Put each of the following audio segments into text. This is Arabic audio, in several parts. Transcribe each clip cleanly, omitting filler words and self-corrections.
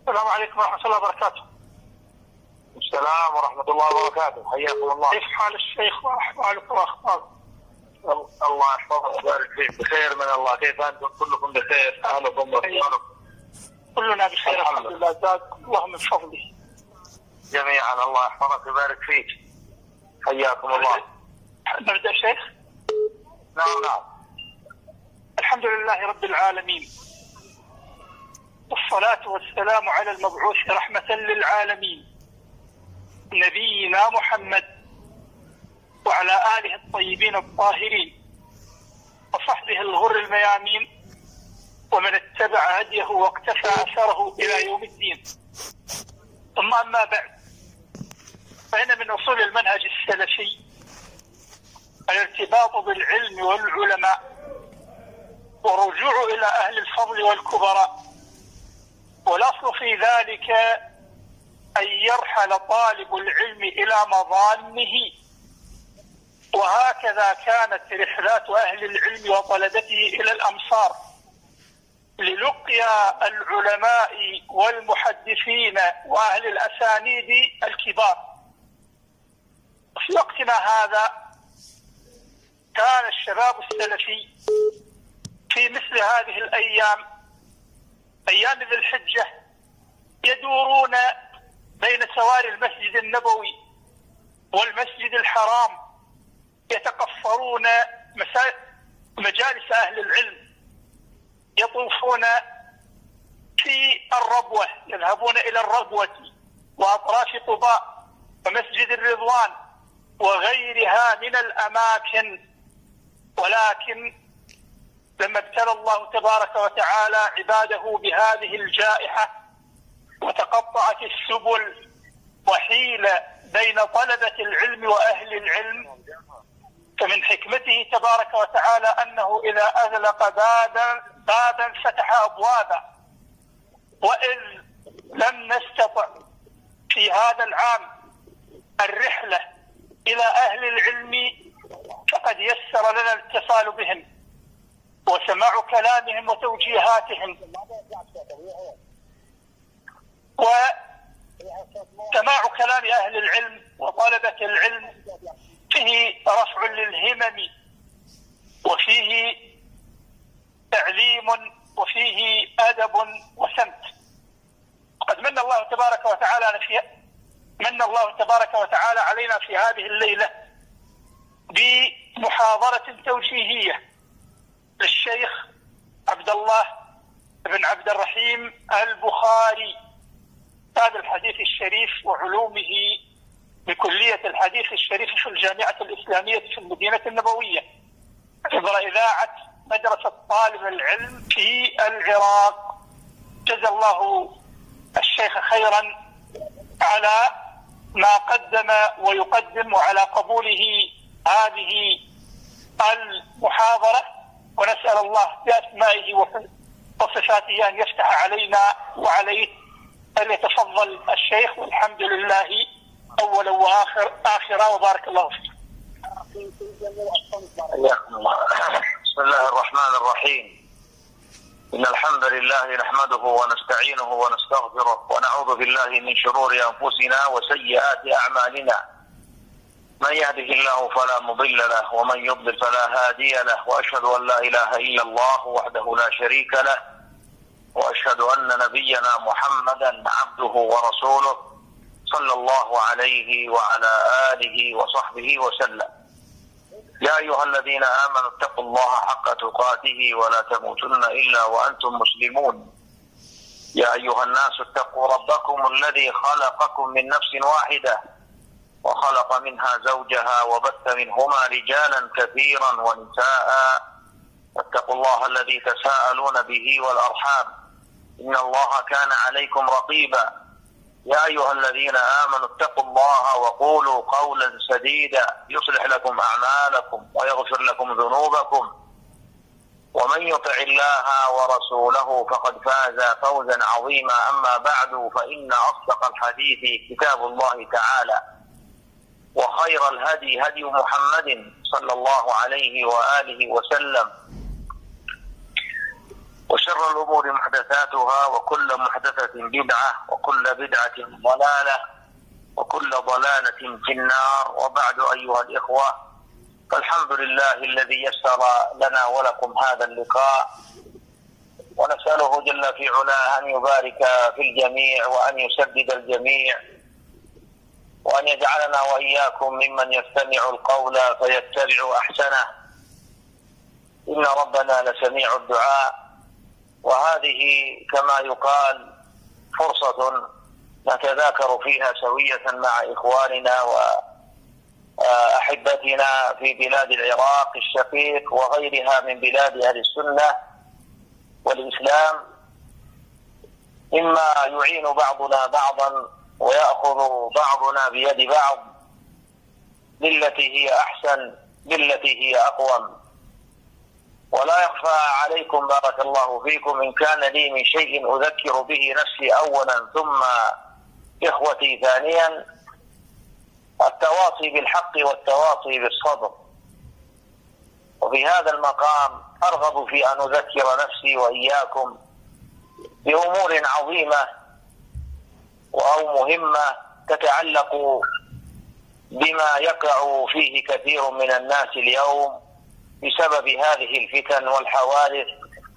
السلام عليكم ورحمة الله وبركاته. السلام ورحمة الله وبركاته، حياكم الله. كيف حال الشيخ وأحوالك وأخبارك؟ الله يحفظك ويبارك فيك، بخير من الله. كيف أنتم؟ كلكم بخير؟ أهلكم وأخباركم؟ كلنا بخير الحمد لله، زادكم الله من فضله. جميعا الله يحفظك ويبارك فيك، حياكم الله. نبدأ شيخ؟ نعم. الحمد لله رب العالمين، والصلاة والسلام على المبعوث رحمة للعالمين نبينا محمد وعلى آله الطيبين الطاهرين وصحبه الغر الميامين ومن اتبع هديه واقتفى أثره إلى يوم الدين. ثم أما بعد، فإن من أصول المنهج السلفي الارتباط بالعلم والعلماء والرجوع إلى أهل الفضل والكبراء، والأصل في ذلك أن يرحل طالب العلم إلى مظانه، وهكذا كانت رحلات أهل العلم وطلبته إلى الأمصار للقيا العلماء والمحدثين وأهل الأسانيد الكبار. في وقتنا هذا كان الشباب السلفي في مثل هذه الأيام، أيام ذي الحجة، يدورون بين سواري المسجد النبوي والمسجد الحرام، يتقصرون مجالس أهل العلم، يطوفون في الربوة، يذهبون إلى الربوة وأطراف قباء ومسجد الرضوان وغيرها من الأماكن. ولكن لما ابتلى الله تبارك وتعالى عباده بهذه الجائحة وتقطعت السبل وحيل بين طلبة العلم وأهل العلم، فمن حكمته تبارك وتعالى أنه إذا أغلق بابا فتح أبوابا. وإذ لم نستطع في هذا العام الرحلة إلى أهل العلم، فقد يسر لنا الاتصال بهم وسماع كلامهم وتوجيهاتهم، وسماع كلام أهل العلم وطلبة العلم فيه رفع للهمم، وفيه تعليم، وفيه أدب وسمت. قد من الله تبارك وتعالى علينا في هذه الليلة بمحاضرة توجيهية للشيخ عبد الله بن عبد الرحيم البخاري، أستاذ الحديث الشريف وعلومه بكلية الحديث الشريف في الجامعة الإسلامية في المدينة النبوية، عبر إذاعة مدرسة طالب العلم في العراق. جزا الله الشيخ خيرا على ما قدم ويقدم وعلى قبوله هذه المحاضرة، ونسأل الله بأسمائه وصفاته أن يفتح علينا وعليه، أن يتفضل الشيخ، والحمد لله أولا وآخرا، وبارك الله فيك. بسم الله الرحمن الرحيم. إن الحمد لله نحمده ونستعينه ونستغفره ونعوذ بالله من شرور أنفسنا وسيئات أعمالنا. من يهده الله فلا مضل له ومن يضلل فلا هادي له، وأشهد أن لا إله إلا الله وحده لا شريك له، وأشهد أن نبينا محمدا عبده ورسوله صلى الله عليه وعلى آله وصحبه وسلم. يا أيها الذين آمنوا اتقوا الله حق تقاته ولا تموتن إلا وأنتم مسلمون. يا أيها الناس اتقوا ربكم الذي خلقكم من نفس واحدة وخلق منها زوجها وبث منهما رجالا كثيرا ونساء، واتقوا الله الذي تساءلون به والأرحام إن الله كان عليكم رقيبا. يا أيها الذين آمنوا اتقوا الله وقولوا قولا سديدا يصلح لكم أعمالكم ويغفر لكم ذنوبكم، ومن يطع الله ورسوله فقد فاز فوزا عظيما. أما بعد، فإن أصدق الحديث كتاب الله تعالى، وخير الهدي هدي محمد صلى الله عليه وآله وسلم، وشر الأمور محدثاتها وكل محدثة بدعة وكل بدعة ضلالة وكل ضلالة في النار. وبعد أيها الإخوة، فالحمد لله الذي يسر لنا ولكم هذا اللقاء، ونسأله جل في علاه أن يبارك في الجميع وأن يسدد الجميع وأن يجعلنا وإياكم ممن يستمع القول فيتبع أحسنه، إن ربنا لسميع الدعاء. وهذه كما يقال فرصة نتذاكر فيها سوية مع إخواننا وأحبتنا في بلاد العراق الشقيق وغيرها من بلاد أهل السنة والإسلام، مما يعين بعضنا بعضا ويأخذ بعضنا بيد بعض بالتي هي أحسن بالتي هي أقوم. ولا يخفى عليكم بارك الله فيكم إن كان لي من شيء أذكر به نفسي أولا ثم إخوتي ثانيا، التواصي بالحق والتواصي بالصبر. وفي هذا المقام أرغب في أن أذكر نفسي وإياكم بأمور عظيمة أو مهمة تتعلق بما يقع فيه كثير من الناس اليوم بسبب هذه الفتن والحوادث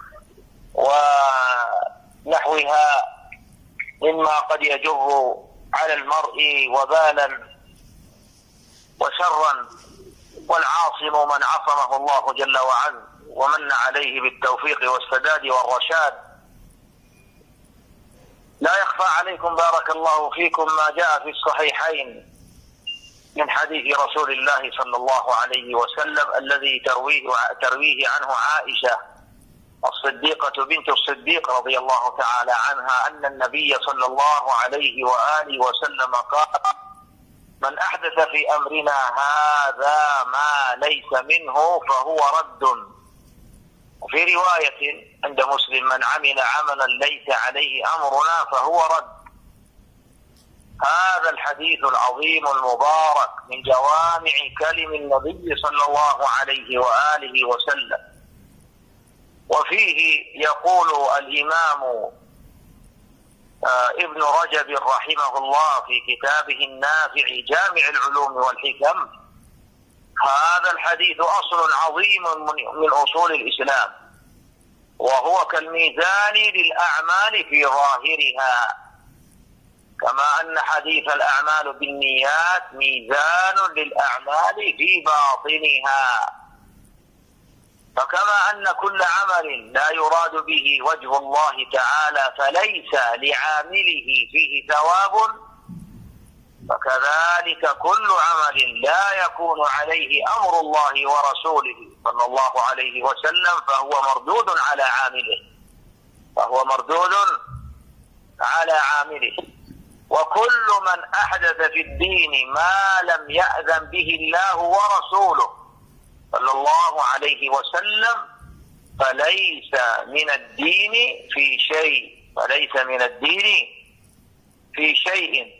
ونحوها مما قد يجر على المرء وبالا وشرا، والعاصم من عصمه الله جل وعز ومن عليه بالتوفيق والسداد والرشاد. لا يخفى عليكم بارك الله فيكم ما جاء في الصحيحين من حديث رسول الله صلى الله عليه وسلم الذي ترويه عنه عائشة الصديقة بنت الصديق رضي الله تعالى عنها أن النبي صلى الله عليه وآله وسلم قال: من أحدث في أمرنا هذا ما ليس منه فهو رد. وفي رواية عند مسلم: من عمل عملا ليس عليه أمرنا فهو رد. هذا الحديث العظيم المبارك من جوامع كلم النبي صلى الله عليه وآله وسلم. وفيه يقول الإمام ابن رجب رحمه الله في كتابه النافع جامع العلوم والحكم: هذا الحديث أصل عظيم من أصول الإسلام، وهو كالميزان للأعمال في ظاهرها، كما أن حديث الأعمال بالنيات ميزان للأعمال في باطنها. فكما أن كل عمل لا يراد به وجه الله تعالى فليس لعامله فيه ثواب، فكذلك كل عمل لا يكون عليه أمر الله ورسوله صلى الله عليه وسلم فهو مردود على عامله. وكل من أحدث في الدين ما لم يأذن به الله ورسوله صلى الله عليه وسلم فليس من الدين في شيء.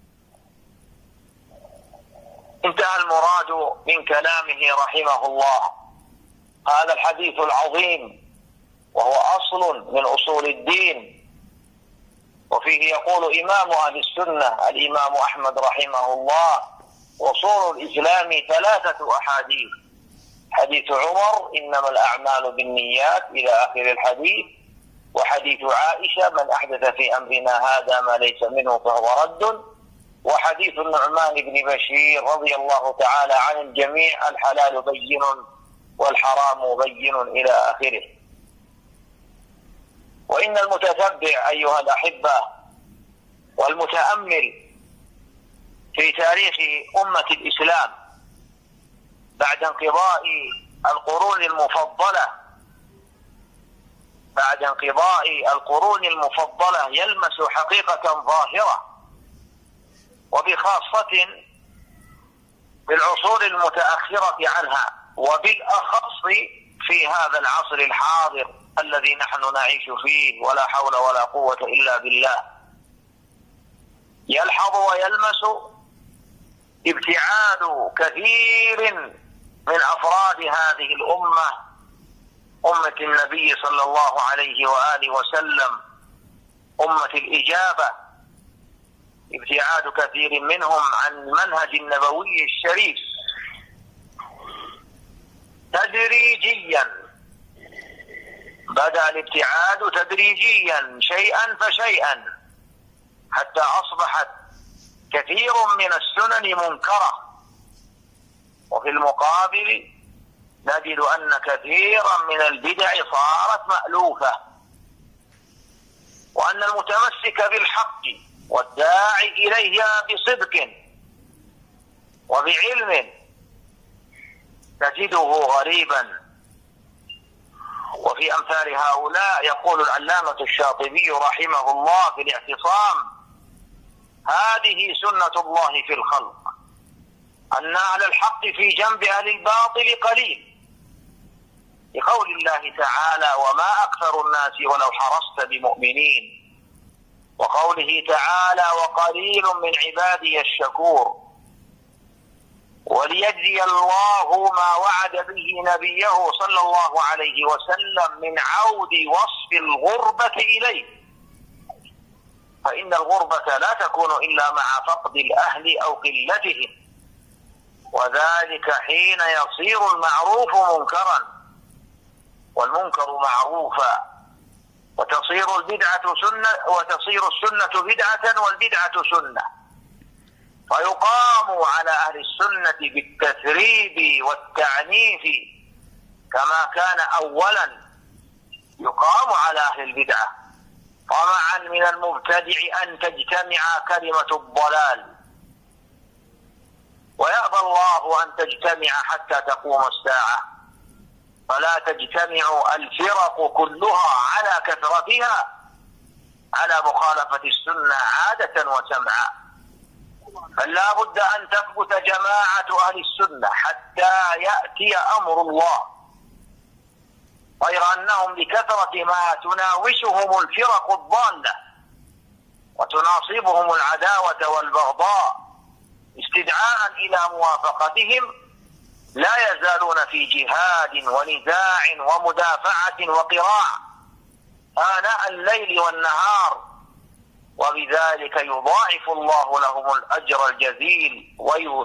انتهى المراد من كلامه رحمه الله. هذا الحديث العظيم وهو أصل من أصول الدين. وفيه يقول إمام أهل السنة الإمام أحمد رحمه الله: أصول الإسلام 3 أحاديث: حديث عمر إنما الأعمال بالنيات إلى آخر الحديث، وحديث عائشة من أحدث في أمرنا هذا ما ليس منه فهو رد، وحديث النعمان بن بشير رضي الله تعالى عن الجميع: الحلال بين والحرام بين إلى آخره. وإن المتتبع أيها الأحبة والمتأمل في تاريخ أمة الإسلام بعد انقضاء القرون المفضلة يلمس حقيقة ظاهرة، وبخاصة بالعصور المتأخرة عنها، وبالأخص في هذا العصر الحاضر الذي نحن نعيش فيه، ولا حول ولا قوة إلا بالله. يلحظ ويلمس ابتعاد كثير من أفراد هذه الأمة أمة النبي صلى الله عليه وآله وسلم أمة الإجابة، ابتعاد كثير منهم عن المنهج النبوي الشريف تدريجيا. بدأ الابتعاد تدريجيا شيئا فشيئا حتى أصبحت كثير من السنن منكرة، وفي المقابل نجد أن كثيرا من البدع صارت مألوفة، وأن المتمسك بالحق والداعي إليها بصدق وبعلم تجده غريبا. وفي أمثال هؤلاء يقول العلامة الشاطبي رحمه الله في الاعتصام: هذه سنة الله في الخلق، أن أهل الحق في جنب أهل الباطل قليل، لقول الله تعالى: وما أكثر الناس ولو حرصت بمؤمنين، وقوله تعالى: وقليل من عبادي الشكور. وليجزي الله ما وعد به نبيه صلى الله عليه وسلم من عود وصف الغربة إليه، فإن الغربة لا تكون إلا مع فقد الأهل أو قلتهم، وذلك حين يصير المعروف منكرا والمنكر معروفا، وتصير البدعة سنة، وتصير السنة بدعة والبدعة سنة، فيقام على أهل السنة بالتثريب والتعنيف كما كان أولا يقام على أهل البدعة، طمعا من المبتدع أن تجتمع كلمة الضلال، ويأبى الله أن تجتمع حتى تقوم الساعة، فلا تجتمع الفرق كلها على كثرتها على مخالفة السنة عادة وسمعا، بل لا بد أن تثبت جماعة أهل السنة حتى يأتي أمر الله، غير أنهم لكثرة ما تناوشهم الفرق الضالة وتناصبهم العداوة والبغضاء استدعاء إلى موافقتهم لا يزالون في جهاد ونزاع ومدافعة وقراع آناء الليل والنهار، وبذلك يضاعف الله لهم الأجر الجزيل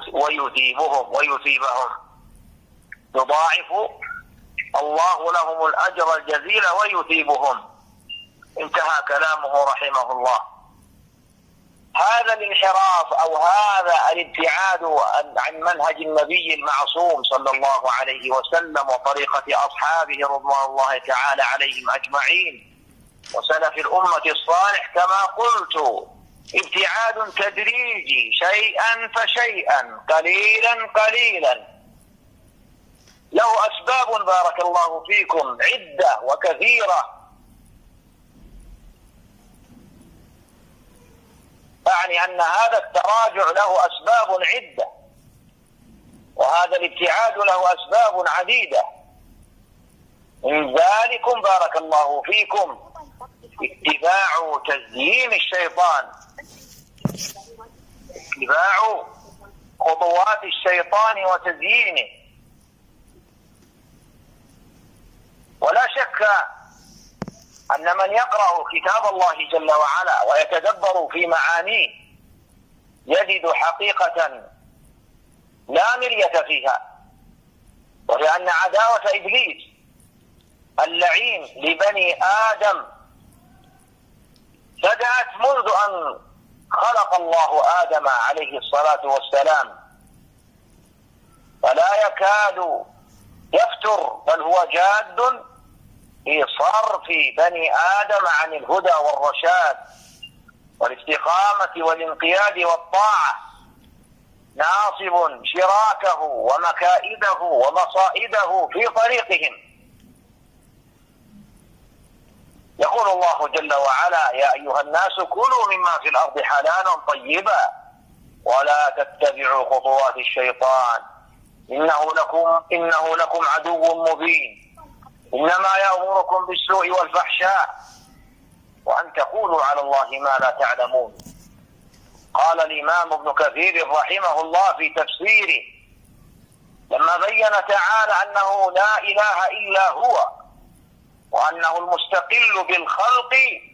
ويثيبهم يضاعف الله لهم الأجر الجزيل ويثيبهم. انتهى كلامه رحمه الله. هذا الانحراف أو هذا الابتعاد عن منهج النبي المعصوم صلى الله عليه وسلم وطريقة أصحابه رضوان الله تعالى عليهم أجمعين وسلف الأمة الصالح كما قلت ابتعاد تدريجي شيئا فشيئا قليلا قليلا، له أسباب بارك الله فيكم عدة وكثيرة، يعني أن هذا التراجع له أسباب عدة، وهذا الابتعاد له أسباب عديدة. من ذلكم بارك الله فيكم اتباع تزيين الشيطان، اتباع خطوات الشيطان وتزيينه. ولا شك أن من يقرأ كتاب الله جل وعلا ويتدبر في معانيه يجد حقيقة لا مرية فيها، ولأن عداوة إبليس اللعين لبني آدم بدأت منذ أن خلق الله آدم عليه الصلاة والسلام، فلا يكاد يفتر بل هو جاد في صرف بني آدم عن الهدى والرشاد والاستقامة والانقياد والطاعة، ناصب شراكه ومكائده ومصائده في طريقهم. يقول الله جل وعلا: يا أيها الناس كلوا مما في الأرض حلالا طيبا ولا تتبعوا خطوات الشيطان إنه لكم عدو مبين إنما يأمركم بالسوء والفحشاء وأن تقولوا على الله ما لا تعلمون. قال الإمام ابن كثير رحمه الله في تفسيره لما بين تعالى أنه لا إله إلا هو وأنه المستقل بالخلق،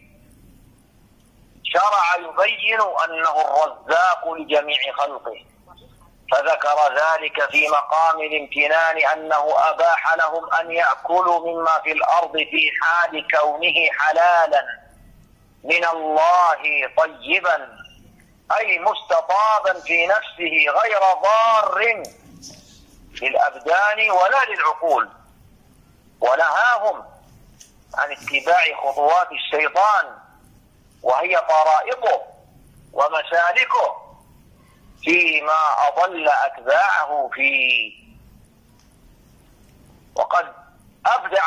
شرع يبين أنه الرزاق لجميع خلقه، فذكر ذلك في مقام الامتنان أنه أباح لهم أن يأكلوا مما في الأرض في حال كونه حلالا من الله طيبا، أي مستطابا في نفسه غير ضار للأبدان ولا للعقول، ونهاهم عن اتباع خطوات الشيطان وهي طرائقه ومسالكه فيما أضل أتباعه فيه. وقد أبدع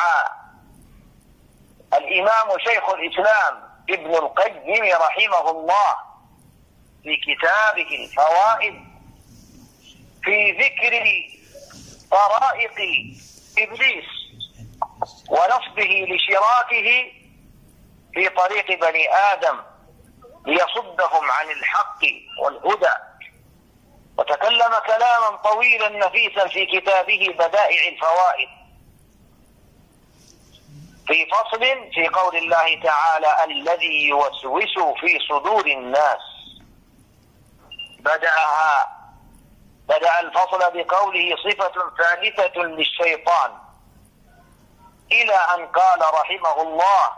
الإمام شيخ الإسلام ابن القيم رحمه الله في كتابه الفوائد في ذكر طرائق إبليس ونصبه لشراكه في طريق بني آدم ليصدهم عن الحق والهدى، وتكلم كلاما طويلا نفيسا في كتابه بدائع الفوائد في فصل في قول الله تعالى الذي يوسوس في صدور الناس. بدأ الفصل بقوله صفة ثالثة للشيطان، إلى أن قال رحمه الله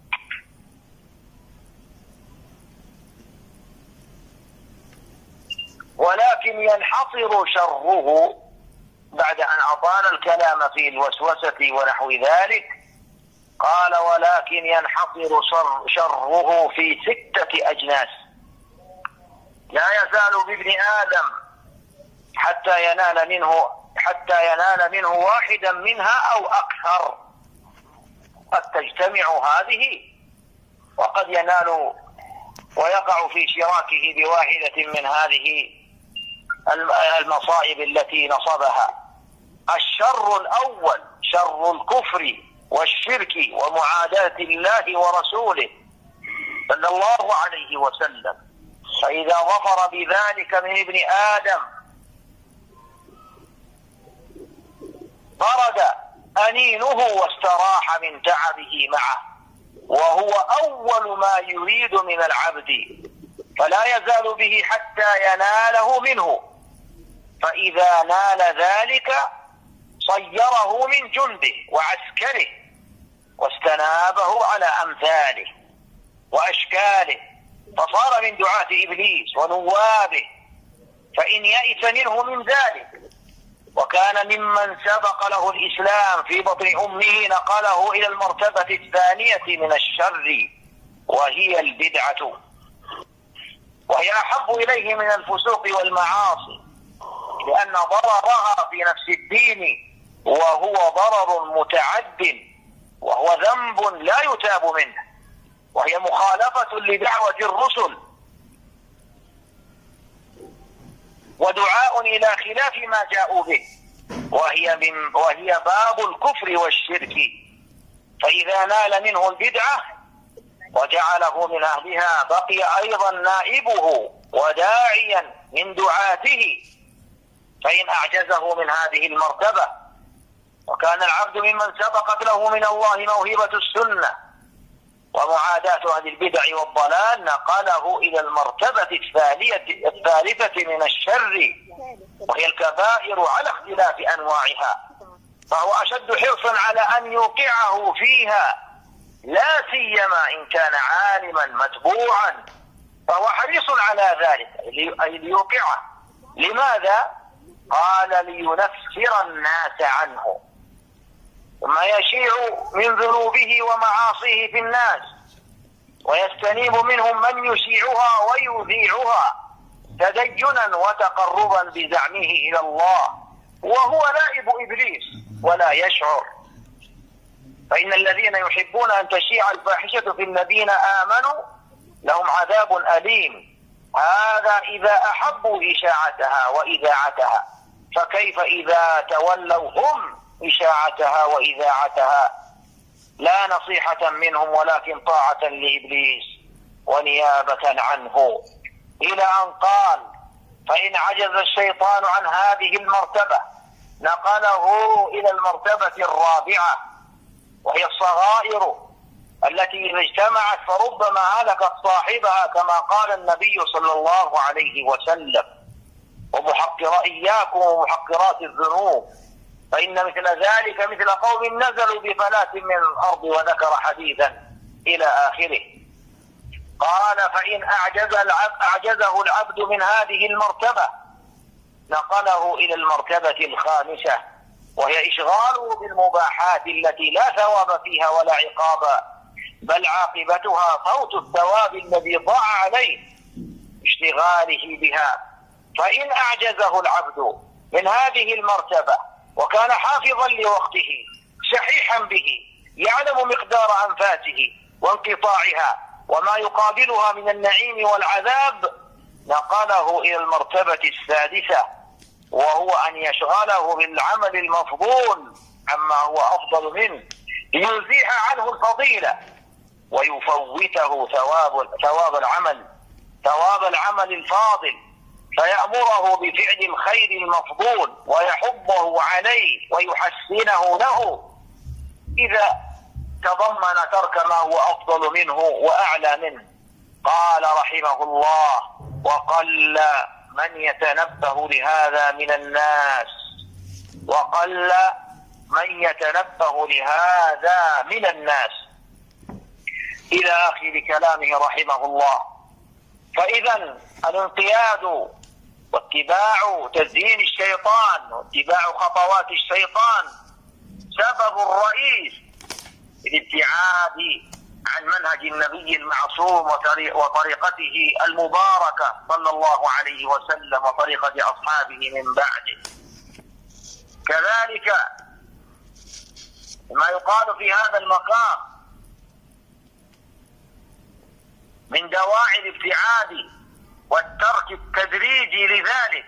ولكن ينحصر شره، بعد أن أطال الكلام في الوسوسة ونحو ذلك قال ولكن ينحصر شره في 6 أجناس، لا يزال بابن آدم حتى ينال منه واحدا منها أو أكثر، قد تجتمع هذه وقد ينال ويقع في شراكه بواحدة من هذه المصائب التي نصبها. الشر الأول شر الكفر والشرك ومعاداة الله ورسوله صلى الله عليه وسلم، فإذا ظفر بذلك من ابن آدم برد أنينه واستراح من تعبه معه، وهو أول ما يريد من العبد، فلا يزال به حتى يناله منه، فإذا نال ذلك صيره من جنده وعسكره واستنابه على أمثاله وأشكاله، فصار من دعاة إبليس ونوابه، فإن يئس منه من ذلك وكان ممن سبق له الإسلام في بطن أمه نقله إلى المرتبة الثانية من الشر وهي البدعة، وهي أحب إليه من الفسوق والمعاصي، لأن ضررها في نفس الدين وهو ضرر متعد وهو ذنب لا يتاب منه، وهي مخالفة لدعوة الرسل ودعاء إلى خلاف ما جاءوا به، وهي باب الكفر والشرك. فإذا نال منه البدعة وجعله من أهلها بقي أيضا نائبه وداعيا من دعاته، فإن أعجزه من هذه المرتبة وكان العبد ممن سبقت له من الله موهبة السنة ومعاداة أهل البدع والضلال نقله إلى المرتبة الثالثة من الشر وهي الكبائر على اختلاف أنواعها، فهو أشد حرصا على أن يوقعه فيها، لا سيما إن كان عالما متبوعا فهو حريص على ذلك أي ليوقعه. لماذا؟ قال لينفر الناس عنه، ثم يشيع من ذنوبه ومعاصيه في الناس ويستنيب منهم من يشيعها ويذيعها تدينا وتقربا بزعمه إلى الله، وهو نائب إبليس ولا يشعر. فإن الذين يحبون أن تشيع الفاحشة في الذين آمنوا لهم عذاب أليم، هذا إذا أحبوا إشاعتها وإذاعتها، فكيف إذا تولوا هم إشاعتها وإذاعتها؟ لا نصيحة منهم ولكن طاعة لإبليس ونيابة عنه، إلى أن قال فإن عجز الشيطان عن هذه المرتبة نقله إلى المرتبة الرابعة وهي الصغائر التي إذا اجتمعت فربما هلكت صاحبها كما قال النبي صلى الله عليه وسلم. إياكم ومحقرات الذنوب، فإن مثل ذلك مثل قوم نزلوا بفلاة من الأرض، وذكر حديثا إلى آخره. قال فإن أعجزه العبد من هذه المرتبة نقله إلى المرتبة الخامسة، وهي إشغاله بالمباحات التي لا ثواب فيها ولا عقاب، بل عاقبتها فوت الثواب الذي ضاع عليه اشتغاله بها. فإن أعجزه العبد من هذه المرتبة وكان حافظا لوقته شحيحا به، يعلم مقدار أنفاسه وانقطاعها وما يقابلها من النعيم والعذاب، نقله إلى المرتبة السادسة، وهو أن يشغله بالعمل المفضول عما هو أفضل منه ليزيح عنه الفضيلة ويفوته ثواب العمل الفاضل، فيأمره بفعل الخير المفضول ويحضه عليه ويحسنه له إذا تضمن ترك ما هو أفضل منه وأعلى منه. قال رحمه الله: وقل من يتنبه لهذا من الناس، وقل من يتنبه لهذا من الناس، إلى آخر كلامه رحمه الله. فإذا الانقياد واتباع تزيين الشيطان واتباع خطوات الشيطان سبب رئيس الابتعاد عن منهج النبي المعصوم وطريقته المباركة صلى الله عليه وسلم وطريقة أصحابه من بعده. كذلك ما يقال في هذا المقام من دواعي الابتعاد والترك التدريجي لذلك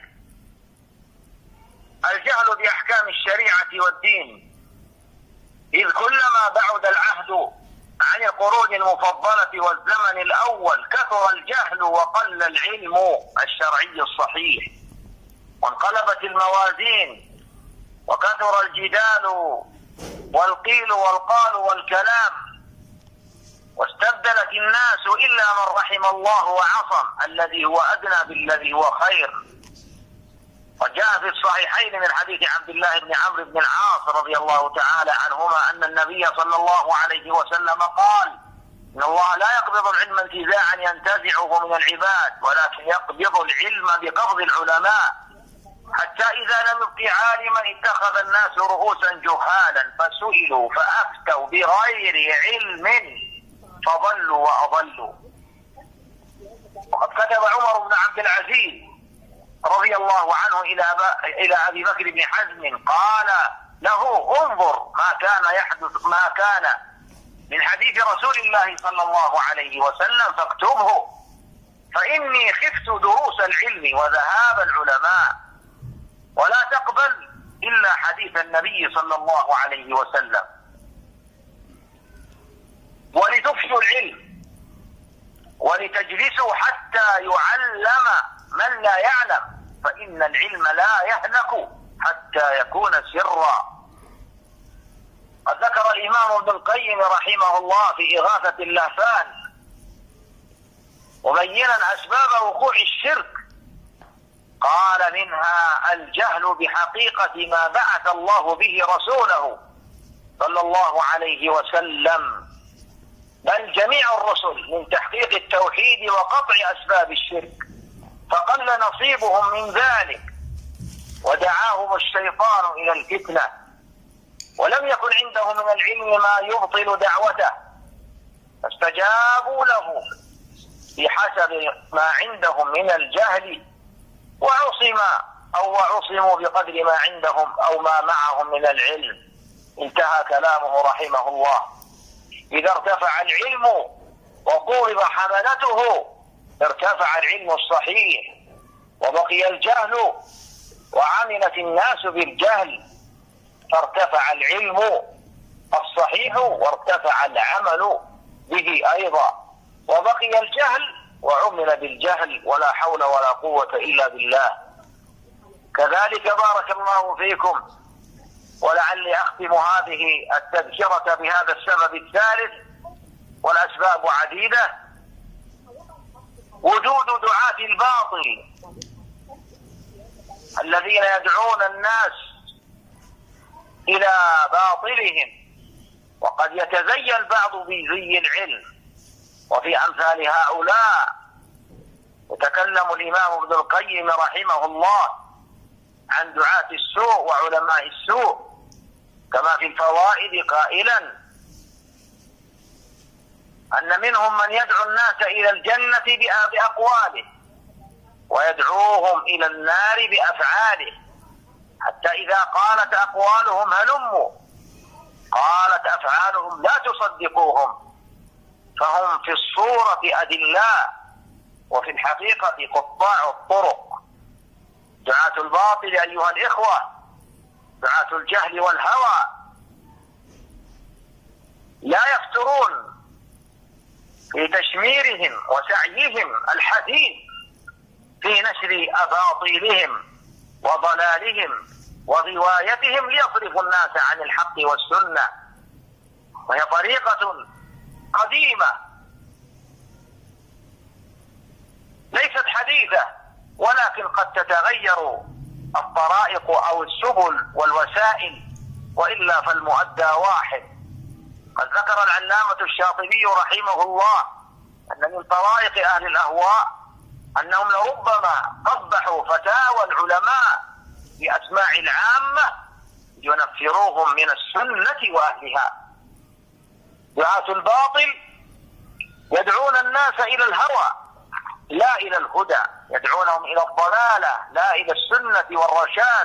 الجهل بأحكام الشريعة والدين، إذ كلما بعد العهد عن القرون المفضلة والزمن الأول كثر الجهل وقل العلم الشرعي الصحيح، وانقلبت الموازين وكثر الجدال والقيل والقال والكلام، واستبدلت الناس إلا من رحم الله وعصم الذي هو أدنى بالذي هو خير. وجاء في الصحيحين من حديث عبد الله بن عمرو بن العاص رضي الله تعالى عنهما أن النبي صلى الله عليه وسلم قال: إن الله لا يقبض العلم انتزاعا ينتزعه من العباد، ولكن يقبض العلم بقبض العلماء، حتى إذا لم يبق عالما اتخذ الناس رؤوسا جهالا فسئلوا فأفتوا بغير علم فضلوا وأضلوا. وقد كتب عمر بن عبد العزيز رضي الله عنه إلى أبي بكر بن حزم قال له: انظر ما كان من حديث رسول الله صلى الله عليه وسلم فاكتبه، فإني خفت دروس العلم وذهاب العلماء، ولا تقبل إلا حديث النبي صلى الله عليه وسلم. ولتفشوا العلم ولتجلسوا حتى يعلم من لا يعلم، فإن العلم لا يهلك حتى يكون سرا. قد ذكر الإمام ابن القيم رحمه الله في إغاثة اللهفان مبينا أسباب وقوع الشرك، قال: منها الجهل بحقيقة ما بعث الله به رسوله صلى الله عليه وسلم، بل جميع الرسل، من تحقيق التوحيد وقطع أسباب الشرك، فقل نصيبهم من ذلك، ودعاهم الشيطان إلى الفتنة، ولم يكن عندهم من العلم ما يبطل دعوته، فاستجابوا له بحسب ما عندهم من الجهل، وعصموا بقدر ما عندهم أو ما معهم من العلم. انتهى كلامه رحمه الله. إذا ارتفع العلم وقورب حملته ارتفع العلم الصحيح، وبقي الجهل وعملت الناس بالجهل فارتفع العلم الصحيح وارتفع العمل به أيضا، وبقي الجهل وعمل بالجهل، ولا حول ولا قوة إلا بالله. كذلك بارك الله فيكم ولعلي أختم هذه التذكرة بهذا السبب الثالث، والأسباب عديدة. وجود دعاة الباطل الذين يدعون الناس إلى باطلهم، وقد يتزين البعض بزي العلم. وفي أمثال هؤلاء يتكلم الإمام ابن القيم رحمه الله عن دعاة السوء وعلماء السوء، كما في الفوائد قائلا أن منهم من يدعو الناس إلى الجنة بأقواله، ويدعوهم إلى النار بأفعاله، حتى إذا قالت أقوالهم هلموا قالت أفعالهم لا تصدقوهم، فهم في الصورة أدلاء وفي الحقيقة قطاع الطرق. دعاة الباطل أيها الإخوة، دعاة الجهل والهوى، لا يفترون في تشميرهم وسعيهم الحثيث في نشر أباطيلهم وضلالهم وغوايتهم ليصرفوا الناس عن الحق والسنة، وهي طريقة قديمة ليست حديثة، ولكن قد تتغير الطرائق أو السبل والوسائل، وإلا فالمؤدى واحد. قد ذكر العلامة الشاطبي رحمه الله أن من طرائق أهل الأهواء أنهم لربما قبحوا فتاوى العلماء بأسماع العامة ينفروهم من السنة وأهلها. دعاة الباطل يدعون الناس إلى الهوى لا إلى الهدى، يدعونهم إلى الضلالة لا إلى السنة والرشاد.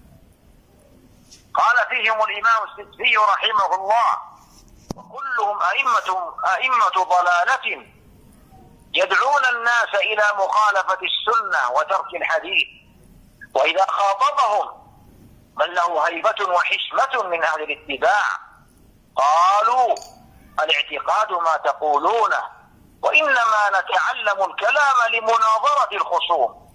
قال فيهم الإمام السدفي رحمه الله: وكلهم أئمة ضلالة يدعون الناس إلى مخالفة السنة وترك الحديث، وإذا خاطبهم من له هيبة وحشمة من أهل الاتباع قالوا: الاعتقاد ما تقولونه، وإنما نتعلم الكلام لمناظرة الخصوم.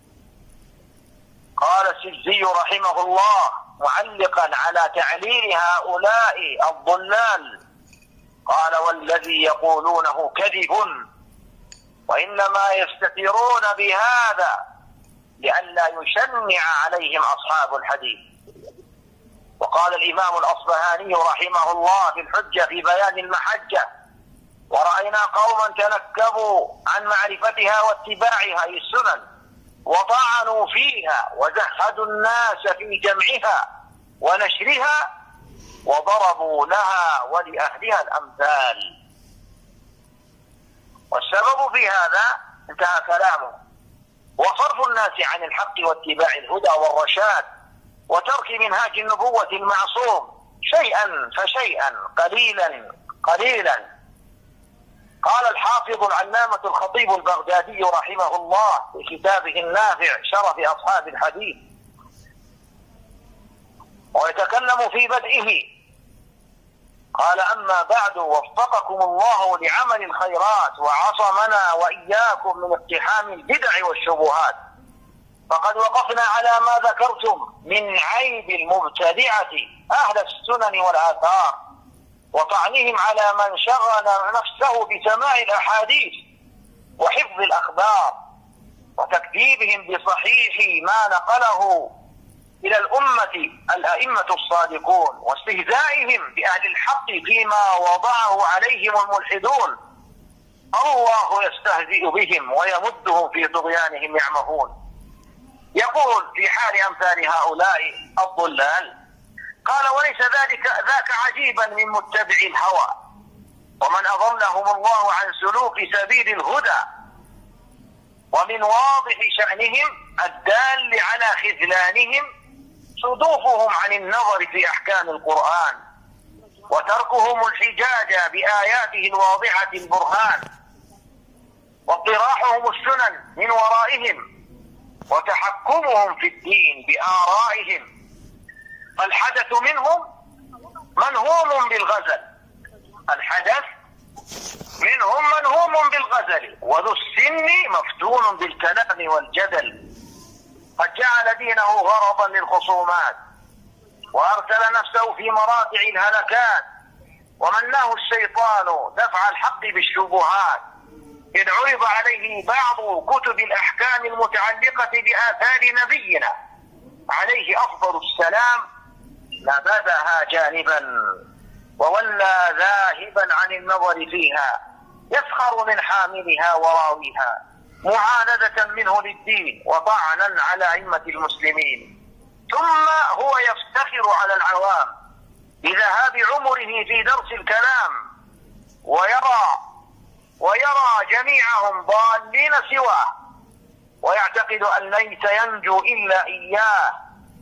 قال السجزي رحمه الله معلقا على تعليل هؤلاء الضلال، قال: والذي يقولونه كذب، وإنما يستترون بهذا لئلا يشنع عليهم أصحاب الحديث. وقال الإمام الأصبهاني رحمه الله في الحجة في بيان المحجة: ورأينا قوما تنكبوا عن معرفتها واتباعها أي السنن، وطعنوا فيها وزهدوا الناس في جمعها ونشرها، وضربوا لها ولأهلها الأمثال. والسبب في هذا انتهى كلامه: وصرف الناس عن الحق واتباع الهدى والرشاد، وترك منهاج النبوة المعصوم شيئا فشيئا قليلا قليلا. قال الحافظ العلامة الخطيب البغدادي رحمه الله في كتابه النافع شرف أصحاب الحديث، ويتكلم في بدئه قال: أما بعد، وفقكم الله لعمل الخيرات وعصمنا وإياكم من اقتحام البدع والشبهات، فقد وقفنا على ما ذكرتم من عيب المبتدعة أهل السنن والآثار، وطعنهم على من شغل نفسه بسماع الأحاديث وحفظ الأخبار، وتكذيبهم بصحيح ما نقله إلى الأمة الأئمة الصادقون، واستهزائهم بأهل الحق فيما وضعه عليهم الملحدون. الله يستهزئ بهم ويمدهم في طغيانهم يعمهون. يقول في حال أمثال هؤلاء الضلال: قال: وليس ذاك عجيبا من متبع الهوى، ومن أضلهم الله عن سلوك سبيل الهدى، ومن واضح شأنهم الدال على خذلانهم صدوفهم عن النظر في أحكام القرآن، وتركهم الحجاج بآياته الواضحة البرهان، واقتراحهم السنن من ورائهم، وتحكمهم في الدين بآرائهم. فالحدث منهم منهوم بالغزل، الحدث منهم منهوم بالغزل، وذو السن مفتون بالكلام والجدل، قد جعل دينه غرضا للخصومات، وأرسل نفسه في مراتع الهلكات، ومناه الشيطان دفع الحق بالشبهات إذ عرض عليه بعض كتب الأحكام المتعلقة بآثار نبينا عليه أفضل السلام، نبذها جانبا وولى ذاهبا عن النظر فيها، يسخر من حاملها وراويها معاندة منه للدين وطعنا على أئمة المسلمين. ثم هو يفتخر على العوام بذهاب عمره في درس الكلام، ويرى جميعهم ضالين سواه، ويعتقد أن ليس ينجو إلا إياه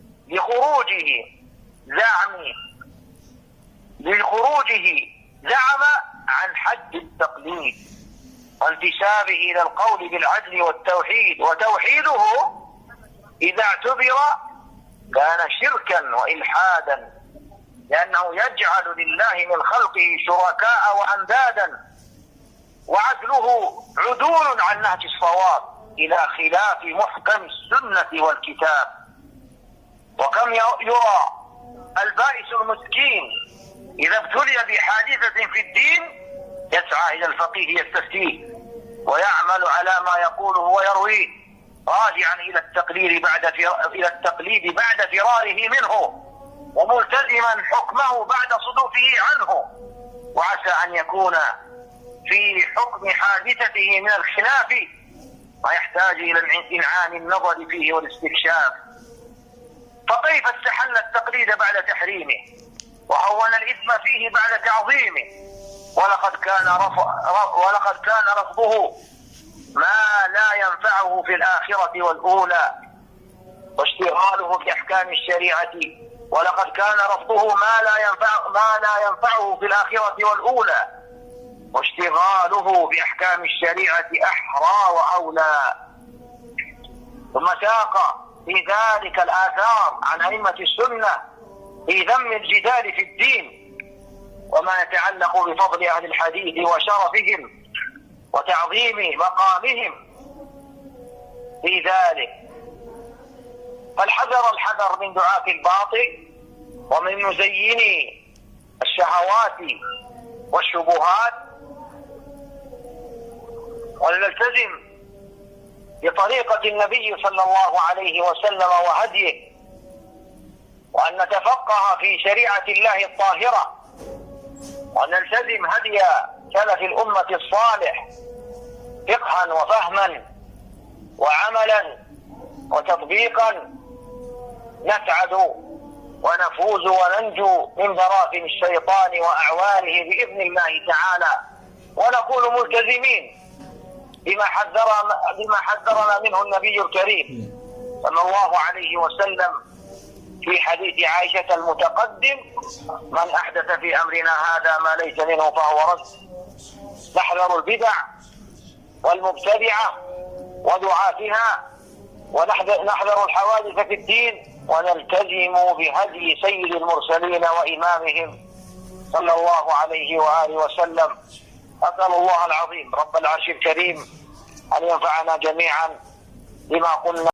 لخروجه زعم عن حد التقليد وانتسابه إلى القول بالعدل والتوحيد، وتوحيده إذا اعتبر كان شركا وإلحادا، لأنه يجعل لله من خلقه شركاء وأندادا، وعدله عدول عن نهج الصواب إلى خلاف محكم السنة والكتاب. وكم يرى البائس المسكين إذا ابتلي بحادثة في الدين يسعى إلى الفقيه يستفتيه ويعمل على ما يقوله ويرويه، راجعا إلى التقليد بعد فراره منه، وملتزما حكمه بعد صدوفه عنه، وعسى أن يكون في حكم حادثته من الخلاف ما يحتاج إلى الإمعان النظر فيه والاستكشاف. فكيف استحل التقليد بعد تحريمه، وهون الإثم فيه بعد تعظيمه، ولقد كان رفضه ما لا ينفعه في الآخرة والأولى، واشتغاله بأحكام الشريعة ولقد كان رفضه ما لا ينفعه في الآخرة والأولى، واشتغاله بأحكام الشريعة أحرى وأولى. ثم ساق في ذلك الآثار عن أئمة السنة في ذم الجدال في الدين، وما يتعلق بفضل أهل الحديث وشرفهم وتعظيم مقامهم في ذلك. فالحذر من دعاة الباطل ومن مزيني الشهوات والشبهات، ولنلتزم بطريقة النبي صلى الله عليه وسلم وهديه، وأن نتفقه في شريعة الله الطاهرة، وأن نلتزم هدي سلف الأمة الصالح فقها وفهما وعملا وتطبيقا، نسعد ونفوز وننجو من براثن الشيطان وأعوانه بإذن الله تعالى، ونكون ملتزمين بما حذرنا منه النبي الكريم صلى الله عليه وسلم في حديث عائشة المتقدم: من أحدث في أمرنا هذا ما ليس منه فهو رد. نحذر البدع والمبتدعة ودعاتها، ونحذر الحوادث في الدين، ونلتزم بهدي سيد المرسلين وإمامهم صلى الله عليه وآله وسلم. أسأل الله العظيم رب العرش الكريم أن ينفعنا جميعا بما قلنا.